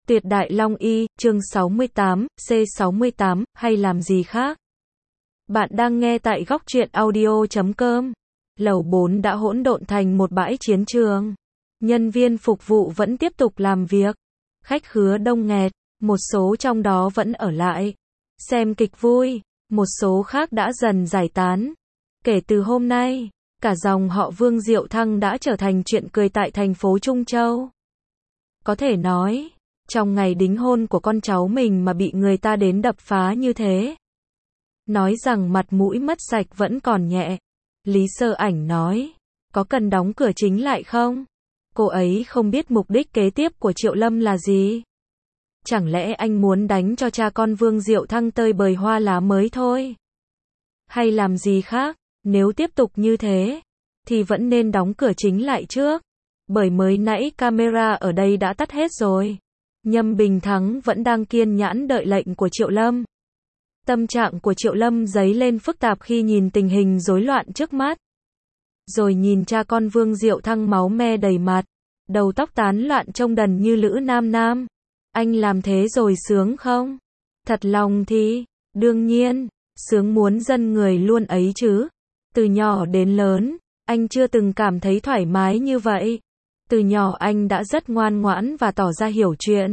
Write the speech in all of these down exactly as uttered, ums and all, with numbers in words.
Tuyệt đại long y, chương sáu mươi tám, C sáu mươi tám, hay làm gì khác? Bạn đang nghe tại góc truyện audio chấm com. Lầu bốn đã hỗn độn thành một bãi chiến trường. Nhân viên phục vụ vẫn tiếp tục làm việc. Khách khứa đông nghẹt, một số trong đó vẫn ở lại. Xem kịch vui, một số khác đã dần giải tán. Kể từ hôm nay, cả dòng họ Vương Diệu Thăng đã trở thành chuyện cười tại thành phố Trung Châu. Có thể nói, trong ngày đính hôn của con cháu mình mà bị người ta đến đập phá như thế. Nói rằng mặt mũi mất sạch vẫn còn nhẹ. Lý Sơ Ảnh nói, có cần đóng cửa chính lại không? Cô ấy không biết mục đích kế tiếp của Triệu Lâm là gì. Chẳng lẽ anh muốn đánh cho cha con Vương Diệu Thăng tơi bời hoa lá mới thôi? Hay làm gì khác? Nếu tiếp tục như thế, thì vẫn nên đóng cửa chính lại trước. Bởi mới nãy camera ở đây đã tắt hết rồi. Nhâm Bình Thắng vẫn đang kiên nhẫn đợi lệnh của Triệu Lâm. Tâm trạng của Triệu Lâm dấy lên phức tạp khi nhìn tình hình rối loạn trước mắt. Rồi nhìn cha con Vương Diệu Thăng máu me đầy mặt, đầu tóc tán loạn trông đần như Lữ Nam Nam. Anh làm thế rồi sướng không? Thật lòng thì, đương nhiên, sướng muốn dân người luôn ấy chứ. Từ nhỏ đến lớn, anh chưa từng cảm thấy thoải mái như vậy. Từ nhỏ anh đã rất ngoan ngoãn và tỏ ra hiểu chuyện.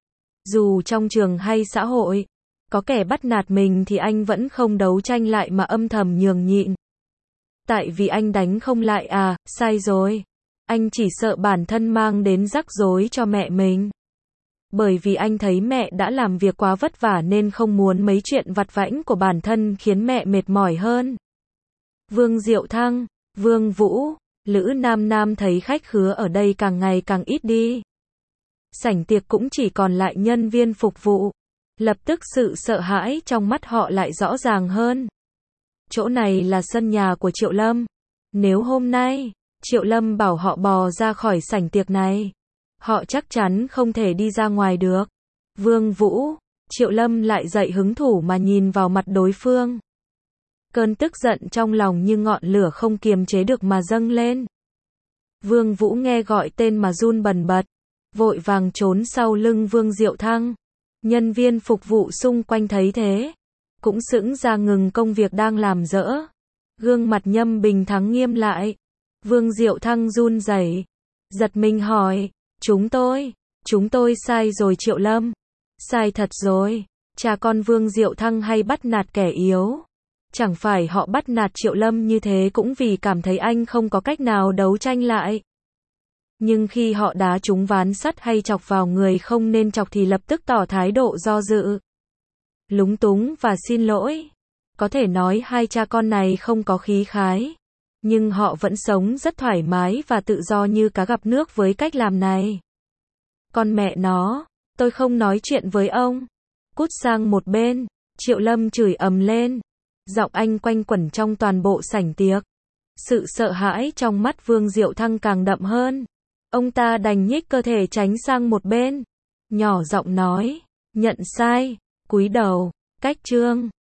Dù trong trường hay xã hội, có kẻ bắt nạt mình thì anh vẫn không đấu tranh lại mà âm thầm nhường nhịn. Tại vì anh đánh không lại à, sai rồi. Anh chỉ sợ bản thân mang đến rắc rối cho mẹ mình. Bởi vì anh thấy mẹ đã làm việc quá vất vả nên không muốn mấy chuyện vặt vãnh của bản thân khiến mẹ mệt mỏi hơn. Vương Diệu Thăng, Vương Vũ, Lữ Nam Nam thấy khách khứa ở đây càng ngày càng ít đi. Sảnh tiệc cũng chỉ còn lại nhân viên phục vụ. Lập tức sự sợ hãi trong mắt họ lại rõ ràng hơn. Chỗ này là sân nhà của Triệu Lâm. Nếu hôm nay, Triệu Lâm bảo họ bò ra khỏi sảnh tiệc này, họ chắc chắn không thể đi ra ngoài được. Vương Vũ, Triệu Lâm lại dậy hứng thú mà nhìn vào mặt đối phương. Cơn tức giận trong lòng như ngọn lửa không kiềm chế được mà dâng lên. Vương Vũ nghe gọi tên mà run bần bật, vội vàng trốn sau lưng Vương Diệu Thăng. Nhân viên phục vụ xung quanh thấy thế, cũng sững ra ngừng công việc đang làm dỡ. Gương mặt Nhâm Bình Thắng nghiêm lại. Vương Diệu Thăng run rẩy, giật mình hỏi, chúng tôi, chúng tôi sai rồi Triệu Lâm. Sai thật rồi, cha con Vương Diệu Thăng hay bắt nạt kẻ yếu. Chẳng phải họ bắt nạt Triệu Lâm như thế cũng vì cảm thấy anh không có cách nào đấu tranh lại. Nhưng khi họ đá trúng ván sắt hay chọc vào người không nên chọc thì lập tức tỏ thái độ do dự, lúng túng và xin lỗi. Có thể nói hai cha con này không có khí khái, nhưng họ vẫn sống rất thoải mái và tự do như cá gặp nước với cách làm này. Con mẹ nó, tôi không nói chuyện với ông. Cút sang một bên, Triệu Lâm chửi ầm lên. Giọng anh quanh quẩn trong toàn bộ sảnh tiệc. Sự sợ hãi trong mắt Vương Diệu Thăng càng đậm hơn. Ông ta đành nhích cơ thể tránh sang một bên. Nhỏ giọng nói, nhận sai, cúi đầu, cách chương.